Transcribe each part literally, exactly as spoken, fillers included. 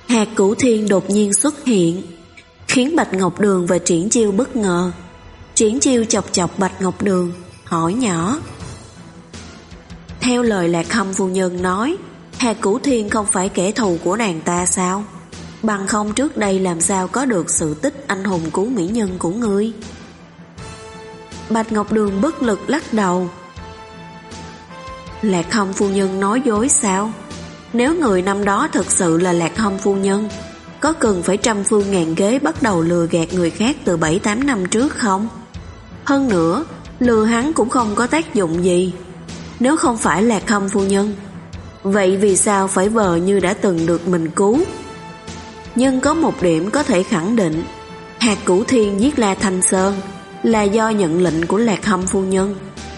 Hạt Cửu Thiên đột nhiên xuất hiện, khiến Bạch Ngọc Đường và Triển Chiêu bất ngờ. Triển Chiêu chọc chọc Bạch Ngọc Đường, hỏi nhỏ: theo lời Lạc Hâm phu nhân nói, Hạt Cửu Thiên không phải kẻ thù của nàng ta sao? Bằng không trước đây làm sao có được sự tích anh hùng cứu mỹ nhân của ngươi? Bạch Ngọc Đường bất lực lắc đầu. Lạc Hâm phu nhân nói dối sao? Nếu người năm đó thực sự là Lạc Hâm phu nhân, có cần phải trăm phương ngàn kế bắt đầu lừa gạt người khác từ bảy tám năm trước không? Hơn nữa, lừa hắn cũng không có tác dụng gì. Nếu không phải Lạc Hâm phu nhân, vậy vì sao phải vờ như đã từng được mình cứu? Nhưng có một điểm có thể khẳng định, Hạt Cửu Thiên giết La Thanh Sơn là do nhận lệnh của Lạc Hâm phu nhân.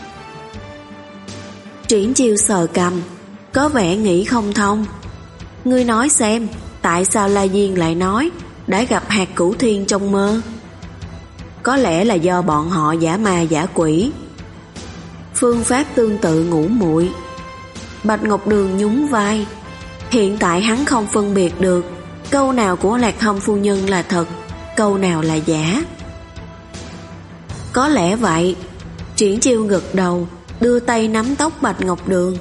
Triển Chiêu sờ cằm, có vẻ nghĩ không thông. Ngươi nói xem, tại sao La Diên lại nói đã gặp Hạt Cửu Thiên trong mơ? Có lẽ là do bọn họ giả ma giả quỷ. Phương pháp tương tự ngủ muội. Bạch Ngọc Đường nhún vai. Hiện tại hắn không phân biệt được câu nào của Lạc Hâm phu nhân là thật, câu nào là giả. Có lẽ vậy. Triển Chiêu gật đầu, đưa tay nắm tóc Bạch Ngọc Đường.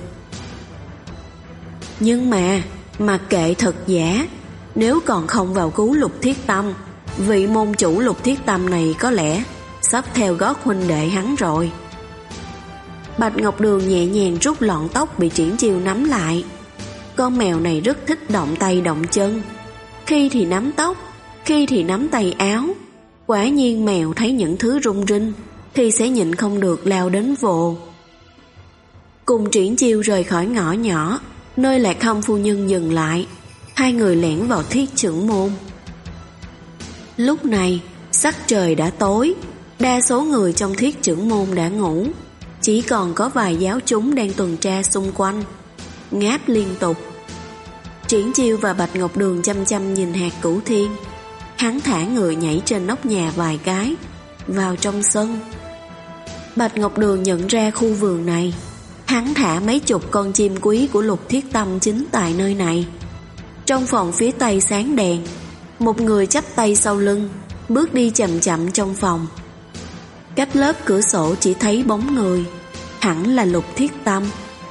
Nhưng mà mặc kệ thật giả, nếu còn không vào cứu Lục Thiết Tâm, vị môn chủ Lục Thiết Tâm này có lẽ sắp theo gót huynh đệ hắn rồi. Bạch Ngọc Đường nhẹ nhàng rút lọn tóc bị Triển Chiêu nắm lại. Con mèo này rất thích động tay động chân, khi thì nắm tóc, khi thì nắm tay áo. Quả nhiên mèo thấy những thứ rung rinh thì sẽ nhịn không được lao đến vồ. Cùng Triển Chiêu rời khỏi ngõ nhỏ nơi Lạc Hâm phu nhân dừng lại, hai người lẻn vào Thiết Trưởng môn. Lúc này sắc trời đã tối, đa số người trong Thiết Trưởng môn đã ngủ, chỉ còn có vài giáo chúng đang tuần tra xung quanh, ngáp liên tục. Triển Chiêu và Bạch Ngọc Đường chăm chăm nhìn Hạt Cửu Thiên. Hắn thả người nhảy trên nóc nhà vài cái, vào trong sân. Bạch Ngọc Đường nhận ra khu vườn này, hắn thả mấy chục con chim quý của Lục Thiết Tâm chính tại nơi này. Trong phòng phía tây sáng đèn, một người chắp tay sau lưng, bước đi chậm chậm trong phòng. Cách lớp cửa sổ chỉ thấy bóng người, hẳn là Lục Thiết Tâm.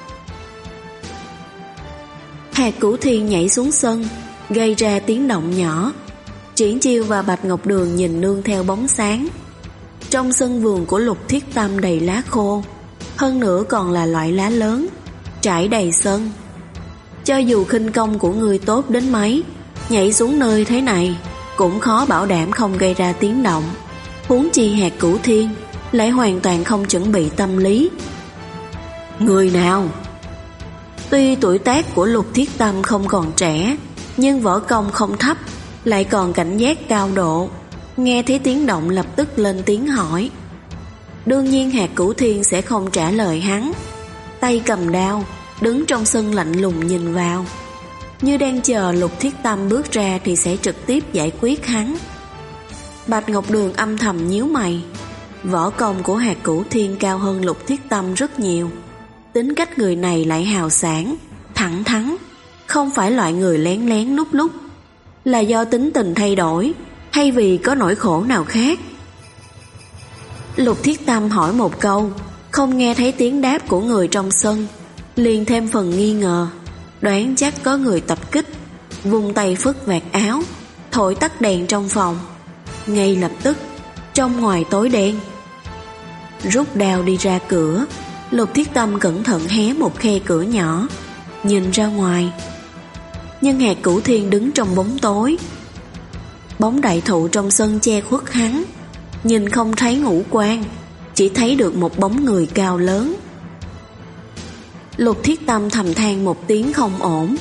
Hạt Cửu Thiên nhảy xuống sân, gây ra tiếng động nhỏ. Triển Chiêu và Bạch Ngọc Đường nhìn nương theo bóng sáng. Trong sân vườn của Lục Thiết Tâm đầy lá khô, hơn nữa còn là loại lá lớn, trải đầy sân. Cho dù khinh công của người tốt đến mấy, nhảy xuống nơi thế này cũng khó bảo đảm không gây ra tiếng động. Huống chi Hạt Cửu Thiên lại hoàn toàn không chuẩn bị tâm lý. Người nào? Tuy tuổi tác của Lục Thiết Tâm không còn trẻ, nhưng võ công không thấp, lại còn cảnh giác cao độ. Nghe thấy tiếng động lập tức lên tiếng hỏi. Đương nhiên Hạt Cửu Thiên sẽ không trả lời hắn. Tay cầm đao, đứng trong sân lạnh lùng nhìn vào, như đang chờ Lục Thiết Tâm bước ra thì sẽ trực tiếp giải quyết hắn. Bạch Ngọc Đường âm thầm nhíu mày. Võ công của Hạt Cửu Thiên cao hơn Lục Thiết Tâm rất nhiều. Tính cách người này lại hào sảng, thẳng thắn, không phải loại người lén lén núp núp. Là do tính tình thay đổi, hay vì có nỗi khổ nào khác? Lục Thiết Tâm hỏi một câu, không nghe thấy tiếng đáp của người trong sân, liền thêm phần nghi ngờ, đoán chắc có người tập kích. Vung tay phất vạt áo, thổi tắt đèn trong phòng. Ngay lập tức, trong ngoài tối đen. Rút đao đi ra cửa, Lục Thiết Tâm cẩn thận hé một khe cửa nhỏ, nhìn ra ngoài. Nhưng Hạt Cửu Thiên đứng trong bóng tối. Bóng đại thụ trong sân che khuất hắn, nhìn không thấy ngũ quan, chỉ thấy được một bóng người cao lớn. Lục Thiết Tâm thầm than một tiếng không ổn.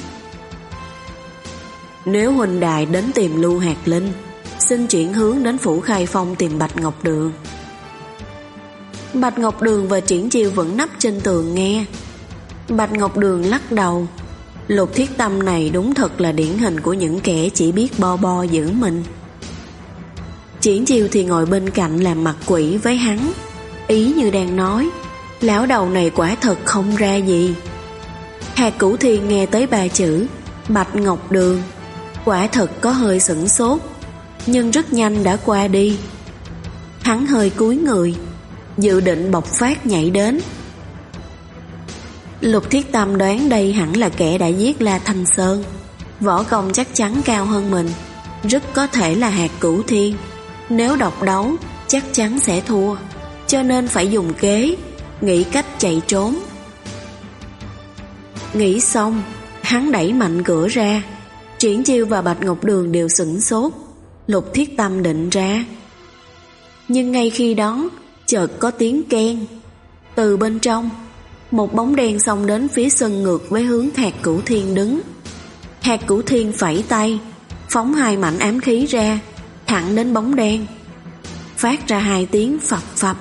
Nếu huynh đài đến tìm Lưu Hạt Linh, xin chuyển hướng đến Phủ Khai Phong tìm Bạch Ngọc Đường. Bạch Ngọc Đường và Triển Chiêu vẫn nấp trên tường nghe. Bạch Ngọc Đường lắc đầu. Lục Thiết Tâm này đúng thật là điển hình của những kẻ chỉ biết bo bo giữ mình. Triển Chiêu thì ngồi bên cạnh làm mặt quỷ với hắn, ý như đang nói, lão đầu này quả thật không ra gì. Hạt Cửu Thiên nghe tới ba chữ Bạch Ngọc Đường, Quả thật có hơi sửng sốt, nhưng rất nhanh đã qua đi. Hắn hơi cúi người, dự định bộc phát nhảy đến. Lục Thiết Tâm đoán đây hẳn là kẻ đã giết La Thanh Sơn. Võ công chắc chắn cao hơn mình, rất có thể là Hạt Cửu Thiên. Nếu độc đấu chắc chắn sẽ thua, cho nên phải dùng kế, nghĩ cách chạy trốn. Nghĩ xong, hắn đẩy mạnh cửa ra. Triển Chiêu và Bạch Ngọc Đường đều sửng sốt. Lục Thiết Tâm định ra, nhưng ngay khi đó chợt có tiếng keng. Từ bên trong, một bóng đen xông đến phía sân ngược với hướng Hạt Cửu Thiên đứng. Hạt Cửu Thiên phẩy tay, phóng hai mảnh ám khí ra, thẳng đến bóng đen, phát ra hai tiếng phập phập.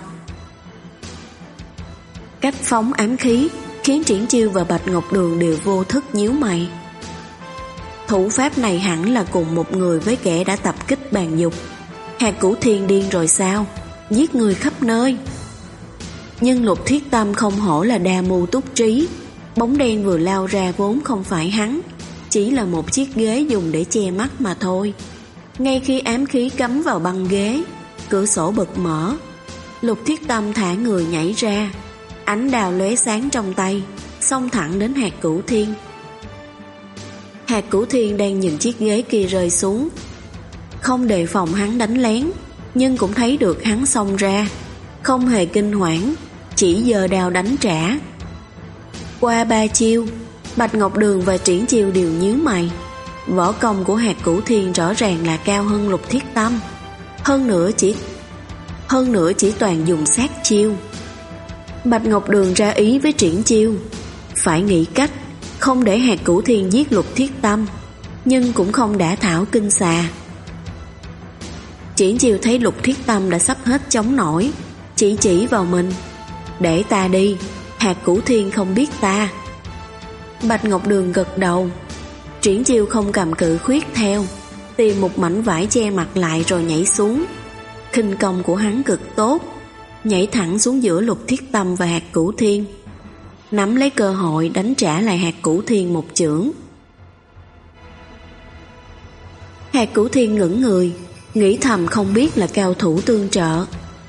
Cách phóng ám khí khiến Triển Chiêu và Bạch Ngọc Đường đều vô thức nhíu mày. Thủ pháp này hẳn là cùng một người với kẻ đã tập kích Bàn Dục. Hạt Cửu Thiên điên rồi sao, giết người khắp nơi. Nhưng Lục Thiết Tâm không hổ là đa mưu túc trí. Bóng đen vừa lao ra vốn không phải hắn, chỉ là một chiếc ghế dùng để che mắt mà thôi. Ngay khi ám khí cắm vào băng ghế, cửa sổ bật mở. Lục Thiết Tâm thả người nhảy ra, ánh đào lóe sáng trong tay, xông thẳng đến Hạt Cửu Thiên. Hạt Cửu Thiên đang nhìn chiếc ghế kia rơi xuống, không đề phòng hắn đánh lén, nhưng cũng thấy được hắn xông ra, không hề kinh hoảng, chỉ giơ đao đánh trả. Qua ba chiêu, Bạch Ngọc Đường và Triển Chiêu đều nhíu mày. Võ công của Hạt Cửu Thiên rõ ràng là cao hơn Lục Thiết Tâm, hơn nữa chỉ hơn nữa chỉ toàn dùng sát chiêu. Bạch Ngọc Đường ra ý với Triển Chiêu phải nghĩ cách không để Hạt Cửu Thiên giết Lục Thiết Tâm, nhưng cũng không đả thảo kinh xà. Triển Chiêu thấy Lục Thiết Tâm đã sắp hết chống nổi, chỉ chỉ vào mình: để ta đi, Hạt Cửu Thiên không biết ta. Bạch Ngọc Đường gật đầu. Triển Chiêu không cầm cự khuyết theo, tìm một mảnh vải che mặt lại rồi nhảy xuống. Khinh công của hắn cực tốt, nhảy thẳng xuống giữa Lục Thiết Tâm và Hạt Cửu Thiên, nắm lấy cơ hội đánh trả lại Hạt Cửu Thiên một chưởng. Hạt Cửu Thiên ngẩng người, nghĩ thầm không biết là cao thủ tương trợ.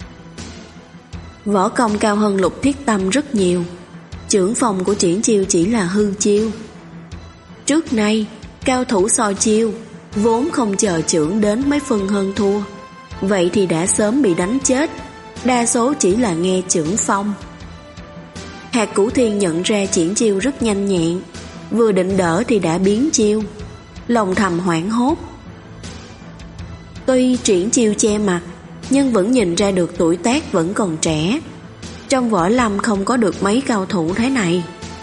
Võ công cao hơn Lục Thiết Tâm rất nhiều. Chưởng phòng của Triển Chiêu chỉ là hư chiêu. Trước nay cao thủ so chiêu vốn không chờ chưởng đến mới phân hơn thua, vậy thì đã sớm bị đánh chết. Đa số chỉ là nghe chưởng phong. Hạt Cửu Thiên nhận ra Triển Chiêu rất nhanh nhẹn, vừa định đỡ thì đã biến chiêu, lòng thầm hoảng hốt. Tuy Triển Chiêu che mặt, nhưng vẫn nhìn ra được tuổi tác vẫn còn trẻ. Trong võ lâm không có được mấy cao thủ thế này.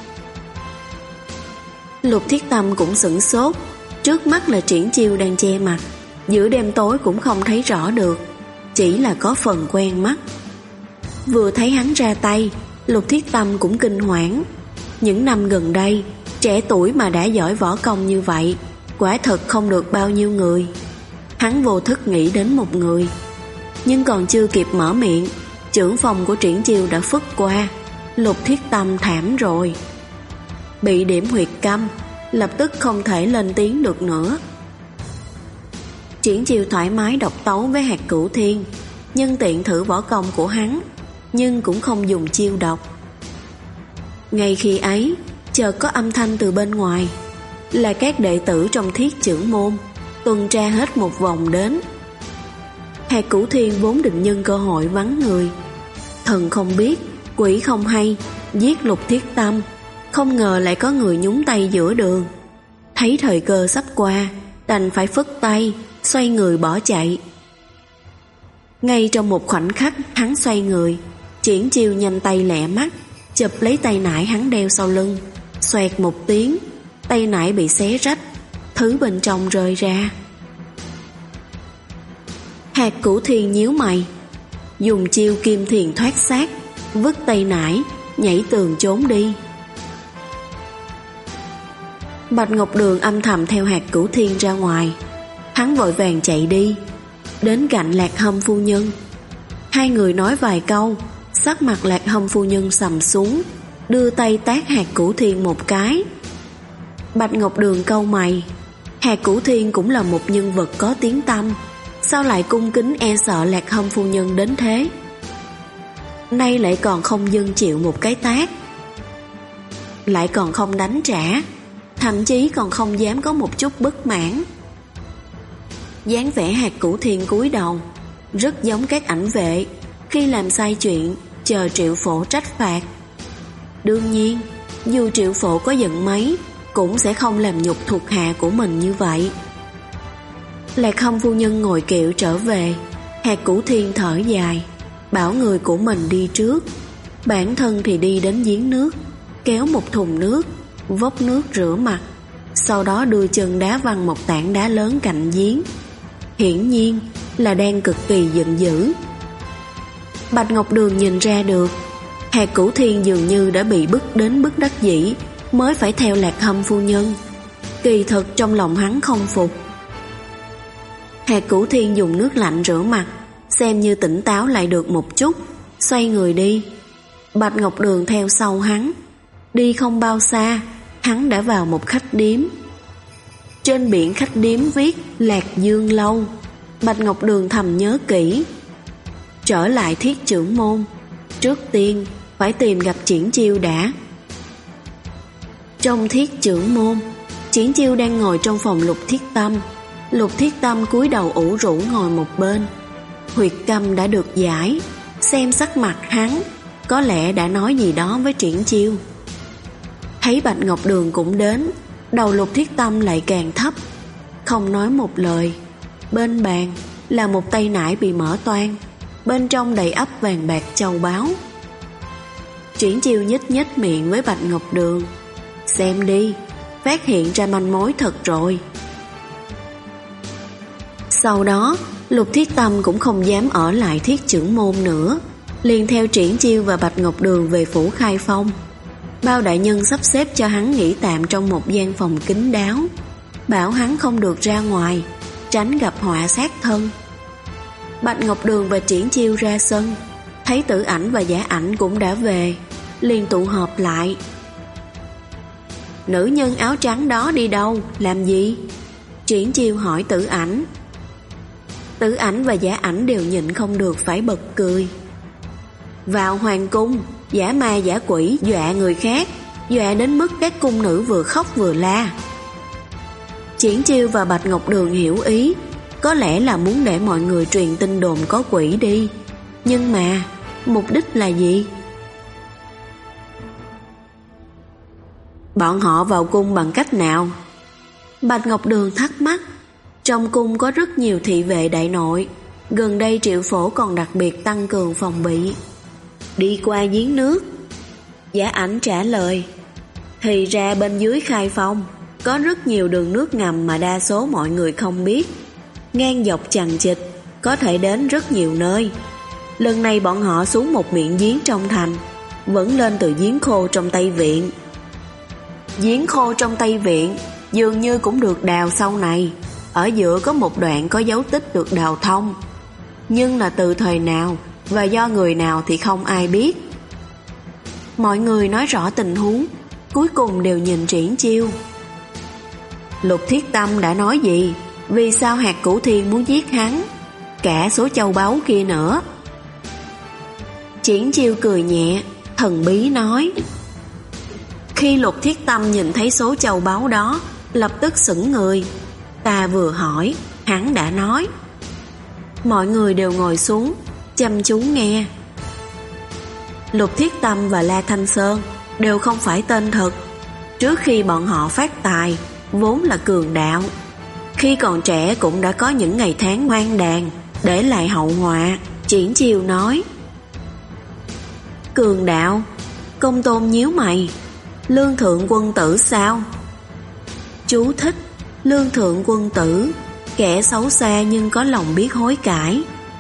Lục Thiết Tâm cũng sửng sốt. Trước mắt là Triển Chiêu đang che mặt, giữa đêm tối cũng không thấy rõ được, chỉ là có phần quen mắt. Vừa thấy hắn ra tay, Lục Thiết Tâm cũng kinh hoảng. Những năm gần đây, trẻ tuổi mà đã giỏi võ công như vậy quả thật không được bao nhiêu người. Hắn vô thức nghĩ đến một người, nhưng còn chưa kịp mở miệng, chưởng phòng của Triển Chiêu đã phất qua. Lục Thiết Tâm thảm rồi, bị điểm huyệt câm, lập tức không thể lên tiếng được nữa. Triển Chiêu thoải mái độc tấu với Hạt Cửu Thiên, nhân tiện thử võ công của hắn, nhưng cũng không dùng chiêu độc. Ngay khi ấy, chợt có âm thanh từ bên ngoài, là các đệ tử trong Thiết Chưởng môn tuần tra hết một vòng đến. Hạt Cửu Thiên vốn định nhân cơ hội vắng người, thần không biết quỷ không hay, giết Lục Thiết Tâm, không ngờ lại có người nhúng tay giữa đường. Thấy thời cơ sắp qua, đành phải phất tay, xoay người bỏ chạy. Ngay trong một khoảnh khắc hắn xoay người, Triển Chiêu nhanh tay lẹ mắt chụp lấy tay nải hắn đeo sau lưng. Xoẹt một tiếng, tay nải bị xé rách, thứ bên trong rơi ra. Hạt Cửu Thiên nhíu mày, dùng chiêu kim thiền thoát xác, vứt tay nải, nhảy tường trốn đi. Bạch Ngọc Đường âm thầm theo Hạt Cửu Thiên ra ngoài. Hắn vội vàng chạy đi, đến cạnh Lạc Hâm phu nhân. Hai người nói vài câu, sắc mặt Lạc Hâm phu nhân sầm xuống, đưa tay tát Hạt Cửu Thiên một cái. Bạch Ngọc Đường cau mày. Hạc Cửu Thiên cũng là một nhân vật có tiếng tăm, sao lại cung kính e sợ Lạc Hâm phu nhân đến thế? Nay lại còn không dâng chịu một cái tát, lại còn không đánh trả, thậm chí còn không dám có một chút bất mãn. Dáng vẻ Hạc Cửu Thiên cúi đầu, rất giống các ảnh vệ khi làm sai chuyện chờ Triệu Phổ trách phạt. Đương nhiên, dù Triệu Phổ có giận mấy cũng sẽ không làm nhục thuộc hạ của mình như vậy. Lạc Hâm phu nhân ngồi kiệu trở về, Hạc Cửu Thiên thở dài, bảo người của mình đi trước, bản thân thì đi đến giếng nước, kéo một thùng nước, vốc nước rửa mặt, sau đó đưa chân đá văng một tảng đá lớn cạnh giếng. Hiển nhiên là đang cực kỳ giận dữ. Bạch Ngọc Đường nhìn ra được Hạc Cửu Thiên dường như đã bị bức đến bức đắc dĩ mới phải theo Lạc Hâm phu nhân. Kỳ thực trong lòng hắn không phục. Hạc Cửu Thiên dùng nước lạnh rửa mặt, xem như tỉnh táo lại được một chút, xoay người đi. Bạch Ngọc Đường theo sau hắn. Đi không bao xa, hắn đã vào một khách điếm. Trên biển khách điếm viết Lạc Dương Lâu. Bạch Ngọc Đường thầm nhớ kỹ. Trở lại Thiết Trưởng môn, trước tiên phải tìm gặp Triển Chiêu đã. Trong Thiết Trưởng môn, Triển Chiêu đang ngồi trong phòng Lục Thiết Tâm. Lục Thiết Tâm cúi đầu ủ rũ ngồi một bên. Huyệt câm đã được giải, xem sắc mặt hắn, có lẽ đã nói gì đó với Triển Chiêu. Thấy Bạch Ngọc Đường cũng đến, đầu Lục Thiết Tâm lại càng thấp, không nói một lời. Bên bàn là một tay nải bị mở toang, bên trong đầy ắp vàng bạc châu báu. Triển Chiêu nhếch nhếch miệng với Bạch Ngọc Đường. Xem đi, phát hiện ra manh mối thật rồi. Sau đó Lục Thiết Tâm cũng không dám ở lại Thiết Trưởng môn nữa, liền theo Triển Chiêu và Bạch Ngọc Đường về phủ Khai Phong. Bao đại nhân sắp xếp cho hắn nghỉ tạm trong một gian phòng kín đáo, bảo hắn không được ra ngoài, tránh gặp họa sát thân. Bạch Ngọc Đường và Triển Chiêu ra sân, thấy Tử Ảnh và Giả Ảnh cũng đã về, liền tụ họp lại. Nữ nhân áo trắng đó đi đâu, làm gì? Triển Chiêu hỏi Tử Ảnh. Tử Ảnh và Giả Ảnh đều nhịn không được phải bật cười. Vào hoàng cung, giả ma giả quỷ dọa người khác, dọa đến mức các cung nữ vừa khóc vừa la. Triển Chiêu và Bạch Ngọc Đường hiểu ý, có lẽ là muốn để mọi người truyền tin đồn có quỷ đi. Nhưng mà mục đích là gì? Bọn họ vào cung bằng cách nào? Bạch Ngọc Đường thắc mắc. Trong cung có rất nhiều thị vệ đại nội, gần đây Triệu Phổ còn đặc biệt tăng cường phòng bị. Đi qua giếng nước. Giả Ảnh trả lời. Thì ra bên dưới Khai Phong có rất nhiều đường nước ngầm mà đa số mọi người không biết, ngang dọc chằng chịt, có thể đến rất nhiều nơi. Lần này bọn họ xuống một miệng giếng trong thành, vẫn lên từ giếng khô trong Tây Viện. Giếng khô trong Tây Viện dường như cũng được đào sau này, ở giữa có một đoạn có dấu tích được đào thông, nhưng là từ thời nào và do người nào thì không ai biết. Mọi người nói rõ tình huống, cuối cùng đều nhìn Triển Chiêu. Lục Thiết Tâm đã nói gì? Vì sao Hạc Cửu Thiên muốn giết hắn? Cả số châu báu kia nữa. Triển Chiêu cười nhẹ, thần bí nói. Khi Lục Thiết Tâm nhìn thấy số châu báu đó, lập tức sững người. Ta vừa hỏi, hắn đã nói. Mọi người đều ngồi xuống, chăm chú nghe. Lục Thiết Tâm và La Thanh Sơn đều không phải tên thật. Trước khi bọn họ phát tài, vốn là cường đạo. Khi còn trẻ cũng đã có những ngày tháng hoang đàn, để lại hậu họa. Triển Chiêu nói. Cường đạo? Công Tôn nhíu mày. Lương thượng quân tử sao? Chú thích: lương thượng quân tử, kẻ xấu xa nhưng có lòng biết hối cải.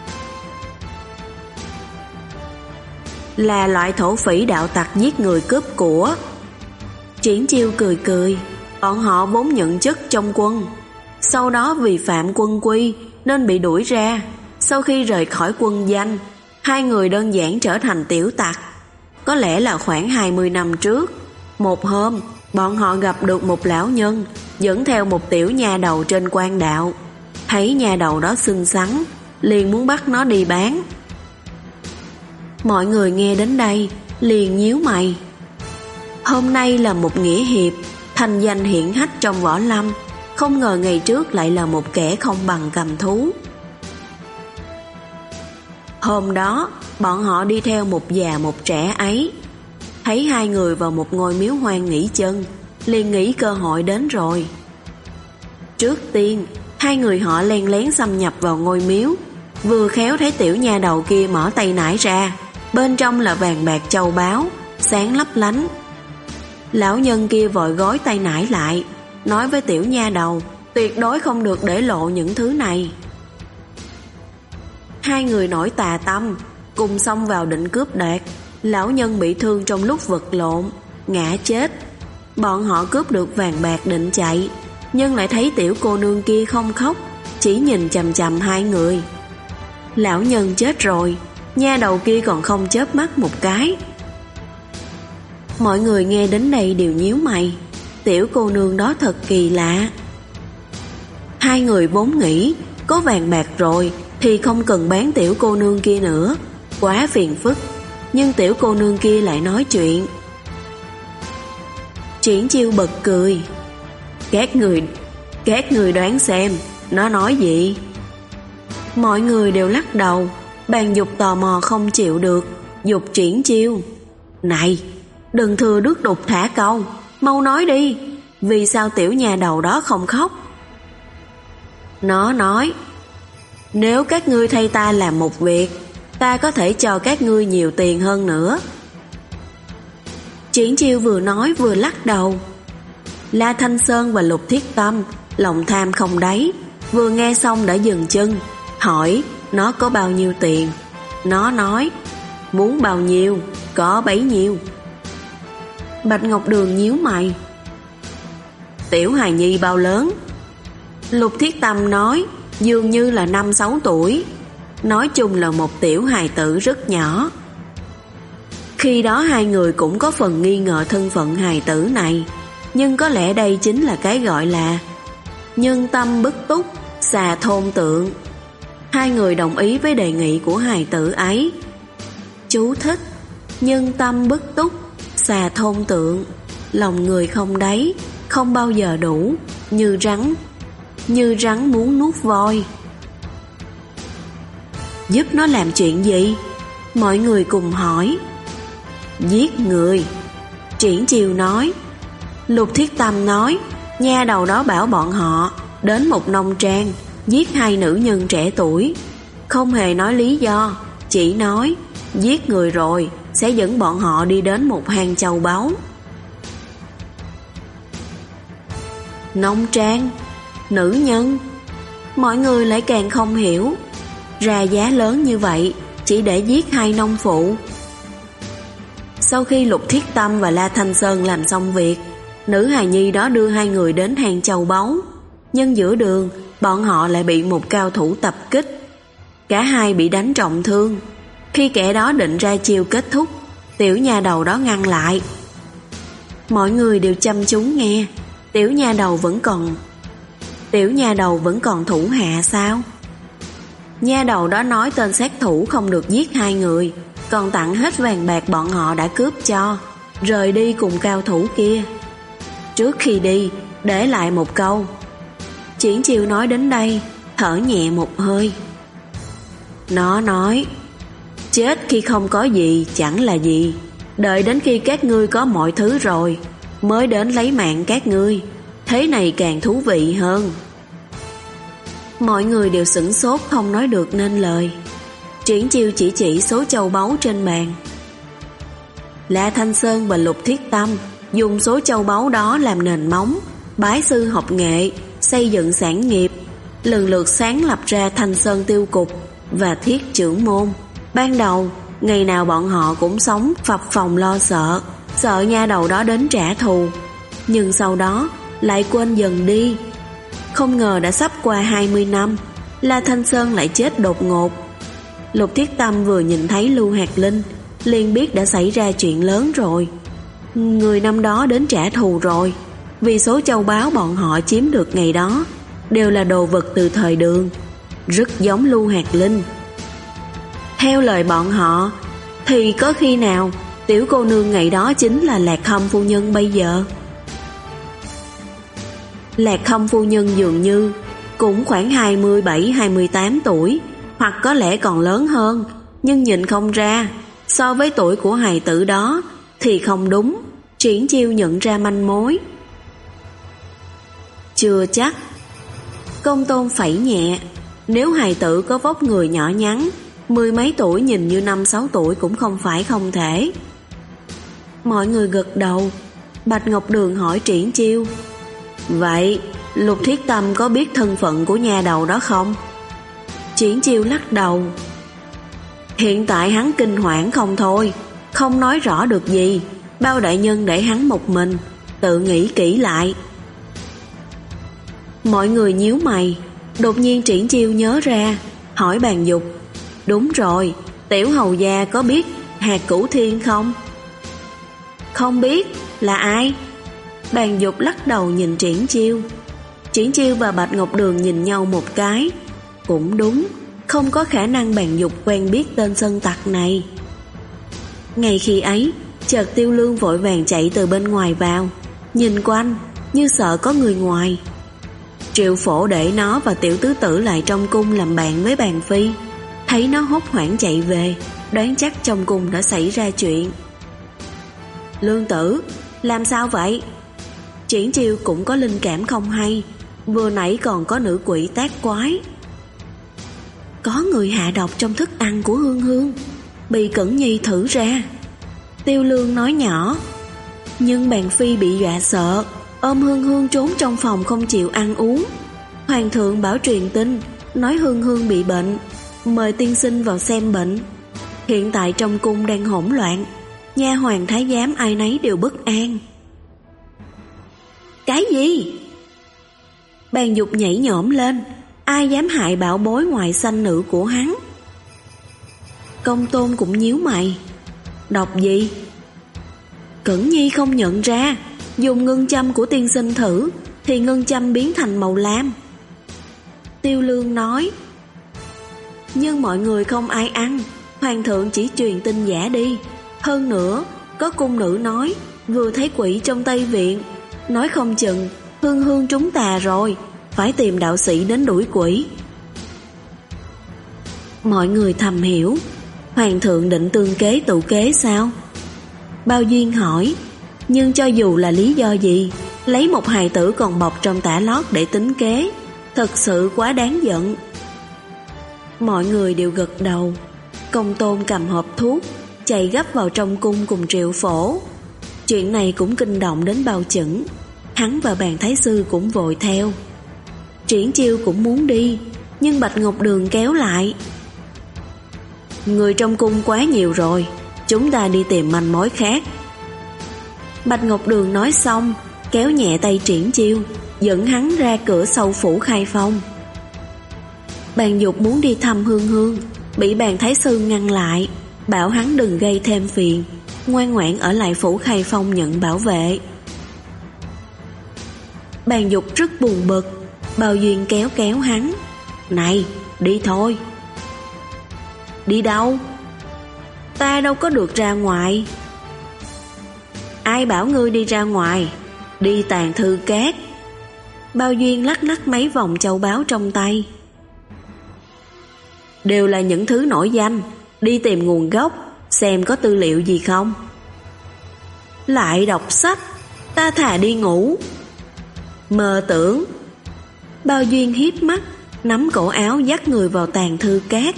Là loại thổ phỉ đạo tặc giết người cướp của. Triển Chiêu cười cười. Bọn họ vốn nhận chức trong quân, sau đó vì phạm quân quy nên bị đuổi ra. Sau khi rời khỏi quân danh, hai người đơn giản trở thành tiểu tặc. Có lẽ là khoảng hai mươi năm trước, một hôm bọn họ gặp được một lão nhân dẫn theo một tiểu nha đầu trên quan đạo. Thấy nha đầu đó xinh xắn, liền muốn bắt nó đi bán. Mọi người nghe đến đây liền nhíu mày. Hôm nay là một nghĩa hiệp, thành danh hiển hách trong võ lâm, không ngờ ngày trước lại là một kẻ không bằng cầm thú. Hôm đó, bọn họ đi theo một già một trẻ ấy. Thấy hai người vào một ngôi miếu hoang nghỉ chân, liền nghĩ cơ hội đến rồi. Trước tiên, hai người họ len lén xâm nhập vào ngôi miếu. Vừa khéo thấy tiểu nha đầu kia mở tay nải ra, bên trong là vàng bạc châu báu, sáng lấp lánh. Lão nhân kia vội gói tay nải lại, nói với tiểu nha đầu tuyệt đối không được để lộ những thứ này. Hai người nổi tà tâm, cùng xông vào định cướp đoạt. Lão nhân bị thương trong lúc vật lộn, ngã chết. Bọn họ cướp được vàng bạc định chạy, nhưng lại thấy tiểu cô nương kia không khóc, chỉ nhìn chằm chằm hai người. Lão nhân chết rồi, nha đầu kia còn không chớp mắt một cái. Mọi người nghe đến đây đều nhíu mày. Tiểu cô nương đó thật kỳ lạ. Hai người vốn nghĩ có vàng bạc rồi thì không cần bán tiểu cô nương kia nữa, quá phiền phức. Nhưng tiểu cô nương kia lại nói chuyện. Triển Chiêu bật cười. Các người Các người đoán xem nó nói gì? Mọi người đều lắc đầu. Bàn Dục tò mò không chịu được, dục Triển Chiêu: Này, đừng thừa nước đục thả câu, mau nói đi, vì sao tiểu nhà đầu đó không khóc? Nó nói: Nếu các ngươi thay ta làm một việc, ta có thể cho các ngươi nhiều tiền hơn nữa. Triển Chiêu vừa nói vừa lắc đầu. La Thanh Sơn và Lục Thiết Tâm lòng tham không đáy, vừa nghe xong đã dừng chân, hỏi nó có bao nhiêu tiền. Nó nói: Muốn bao nhiêu, có bấy nhiêu. Bạch Ngọc Đường nhíu mày: Tiểu hài nhi bao lớn? Lục Thiết Tâm nói: Dường như là năm sáu tuổi. Nói chung là một tiểu hài tử rất nhỏ. Khi đó hai người cũng có phần nghi ngờ thân phận hài tử này, nhưng có lẽ đây chính là cái gọi là nhân tâm bức túc, xà thôn tượng. Hai người đồng ý với đề nghị của hài tử ấy. Chú thích: nhân tâm bức túc, xà thôn tượng, lòng người không đáy, không bao giờ đủ, như rắn Như rắn muốn nuốt voi. Giúp nó làm chuyện gì? Mọi người cùng hỏi. Giết người, Triển Chiêu nói. Lục Thiết Tâm nói: Nha đầu đó bảo bọn họ đến một nông trang giết hai nữ nhân trẻ tuổi, không hề nói lý do, chỉ nói giết người rồi sẽ dẫn bọn họ đi đến một hang châu báu. Nông trang, nữ nhân. Mọi người lại càng không hiểu, ra giá lớn như vậy chỉ để giết hai nông phụ. Sau khi Lục Thiết Tâm và La Thanh Sơn làm xong việc, nữ hài nhi đó đưa hai người đến hang châu báu. Nhưng giữa đường bọn họ lại bị một cao thủ tập kích. Cả hai bị đánh trọng thương. Khi kẻ đó định ra chiêu kết thúc, tiểu nha đầu đó ngăn lại. Mọi người đều chăm chú nghe. Tiểu nha đầu vẫn còn Tiểu nha đầu vẫn còn thủ hạ sao? Nha đầu đó nói tên sát thủ không được giết hai người, còn tặng hết vàng bạc bọn họ đã cướp cho, rời đi cùng cao thủ kia. Trước khi đi để lại một câu. Triển Chiêu nói đến đây thở nhẹ một hơi. Nó nói: Chết khi không có gì chẳng là gì, đợi đến khi các ngươi có mọi thứ rồi mới đến lấy mạng các ngươi, thế này càng thú vị hơn. Mọi người đều sửng sốt không nói được nên lời. Triển Chiêu chỉ chỉ số châu báu trên bàn. La Thanh Sơn và Lục Thiết Tâm dùng số châu báu đó làm nền móng, bái sư học nghệ, xây dựng sản nghiệp, lần lượt sáng lập ra Thanh Sơn Tiêu Cục và Thiết Trưởng Môn. Ban đầu, ngày nào bọn họ cũng sống phập phồng lo sợ, sợ nha đầu đó đến trả thù. Nhưng sau đó lại quên dần đi. Không ngờ đã sắp qua hai mươi năm, La Thanh Sơn lại chết đột ngột. Lục Thiết Tâm vừa nhìn thấy Lưu Hạt Linh liền biết đã xảy ra chuyện lớn rồi. Người năm đó đến trả thù rồi. vì số châu báu bọn họ chiếm được ngày đó đều là đồ vật từ thời Đường, rất giống lưu hạt linh. Theo lời bọn họ thì có khi nào tiểu cô nương ngày đó chính là Lạc Khâm phu nhân bây giờ? Lạc Khâm phu nhân dường như cũng khoảng hai mươi bảy hai mươi tám tuổi, hoặc có lẽ còn lớn hơn, nhưng nhìn không ra. So với tuổi của hài tử đó thì không đúng. Triển Chiêu nhận ra manh mối. Chưa chắc. Công Tôn phẩy nhẹ. Nếu hài tử có vóc người nhỏ nhắn, mười mấy tuổi nhìn như năm sáu tuổi cũng không phải không thể. Mọi người gật đầu. Bạch Ngọc Đường hỏi Triển Chiêu: vậy Lục Thiết Tâm có biết thân phận của nhà đầu đó không? Triển Chiêu lắc đầu. Hiện tại hắn kinh hoảng không thôi, không nói rõ được gì. Bao đại nhân để hắn một mình, tự nghĩ kỹ lại. Mọi người nhíu mày. Đột nhiên Triển Chiêu nhớ ra, hỏi Bàn Dục: đúng rồi, tiểu hầu gia có biết Hạt Cửu Thiên không? Không biết. Là ai? Bàn Dục lắc đầu nhìn Triển Chiêu. Triển Chiêu và Bạch Ngọc Đường nhìn nhau một cái. Cũng đúng, không có khả năng Bàn Dục quen biết tên sơn tặc này. Ngay khi ấy, chợt Tiêu Lương vội vàng chạy từ bên ngoài vào, nhìn quanh như sợ có người ngoài. Triệu Phổ để nó và tiểu tứ tử lại trong cung làm bạn với Bàn Phi. Thấy nó hốt hoảng chạy về, đoán chắc trong cung đã xảy ra chuyện. Lương tử, làm sao vậy? Triển Chiêu cũng có linh cảm không hay. Vừa nãy còn có nữ quỷ tác quái. Có người hạ độc trong thức ăn của Hương Hương, bị Cẩn Nhi thử ra. Tiêu Lương nói nhỏ. Nhưng Bàn Phi bị dọa sợ, ôm Hương Hương trốn trong phòng không chịu ăn uống. Hoàng thượng bảo truyền tin, nói Hương Hương bị bệnh, mời tiên sinh vào xem bệnh. Hiện tại trong cung đang hỗn loạn, nha hoàn thái giám ai nấy đều bất an. Cái gì? Bàn Dục nhảy nhổm lên. Ai dám hại bảo bối ngoại sanh nữ của hắn? Công Tôn cũng nhíu mày. Độc gì? Cẩn Nhi không nhận ra, dùng ngân châm của tiên sinh thử thì ngân châm biến thành màu lam. Tiêu Lương nói. Nhưng mọi người không ai ăn, hoàng thượng chỉ truyền tin giả đi. Hơn nữa, có cung nữ nói vừa thấy quỷ trong Tây Viện, nói không chừng Hương Hương trúng tà rồi, phải tìm đạo sĩ đến đuổi quỷ. Mọi người thầm hiểu, hoàng thượng định tương kế tự kế sao? Bao Duyên hỏi. Nhưng cho dù là lý do gì, lấy một hài tử còn bọc trong tả lót để tính kế, thật sự quá đáng giận. Mọi người đều gật đầu. Công Tôn cầm hộp thuốc, chạy gấp vào trong cung cùng Triệu Phổ. Chuyện này cũng kinh động đến Bao Chẩn. Hắn và Bàn Thái Sư cũng vội theo. Triển Chiêu cũng muốn đi, nhưng Bạch Ngọc Đường kéo lại. Người trong cung quá nhiều rồi, chúng ta đi tìm manh mối khác. Bạch Ngọc Đường nói xong, kéo nhẹ tay Triển Chiêu, dẫn hắn ra cửa sau phủ Khai Phong. Bàn Dục muốn đi thăm Hương Hương, bị Bàn Thái Sư ngăn lại, bảo hắn đừng gây thêm phiền, ngoan ngoãn ở lại phủ Khai Phong nhận bảo vệ. Bàn Dục rất buồn bực. Bao Duyên kéo kéo hắn. Này, đi thôi. Đi đâu? Ta đâu có được ra ngoài. Ai bảo ngươi đi ra ngoài? Đi Tàng Thư Cát. Bao Duyên lắc lắc mấy vòng châu báu trong tay. Đều là những thứ nổi danh, đi tìm nguồn gốc, xem có tư liệu gì không. Lại đọc sách, ta thà đi ngủ. Mơ tưởng. Bao Duyên hiếp mắt, nắm cổ áo dắt người vào Tàng Thư Cát.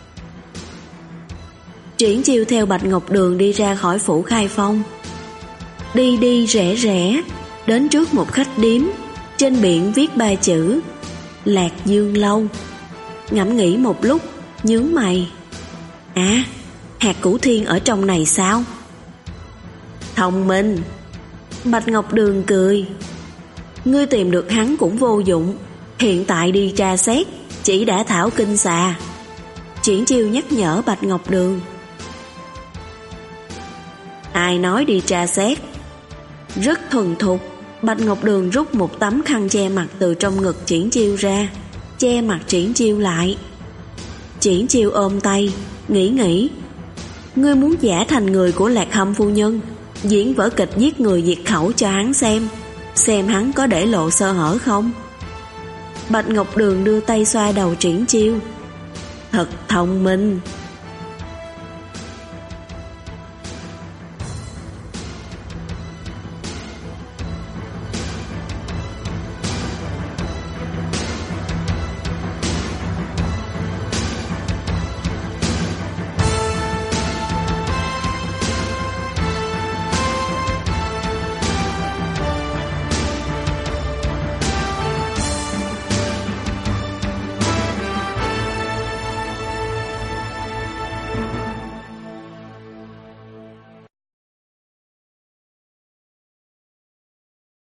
Triển Chiêu theo Bạch Ngọc Đường đi ra khỏi phủ Khai Phong. Đi đi rẽ rẽ, đến trước một khách điếm, trên biển viết ba chữ Lạc Dương Lâu. Ngẫm nghĩ một lúc, nhướng mày. À, Hạt Cửu Thiên ở trong này sao? Thông minh. Bạch Ngọc Đường cười. Ngươi tìm được hắn cũng vô dụng, hiện tại đi tra xét chỉ đã thảo kinh xà. Triển Chiêu nhắc nhở Bạch Ngọc Đường. Ai nói đi tra xét? Rất thuần thục, Bạch Ngọc Đường rút một tấm khăn che mặt từ trong ngực Triển Chiêu ra, che mặt Triển Chiêu lại. Triển Chiêu ôm tay, nghĩ nghĩ. Ngươi muốn giả thành người của Lạc Hâm phu nhân, diễn vở kịch giết người diệt khẩu cho hắn xem, xem hắn có để lộ sơ hở không? Bạch Ngọc Đường đưa tay xoa đầu Triển Chiêu. Thật thông minh.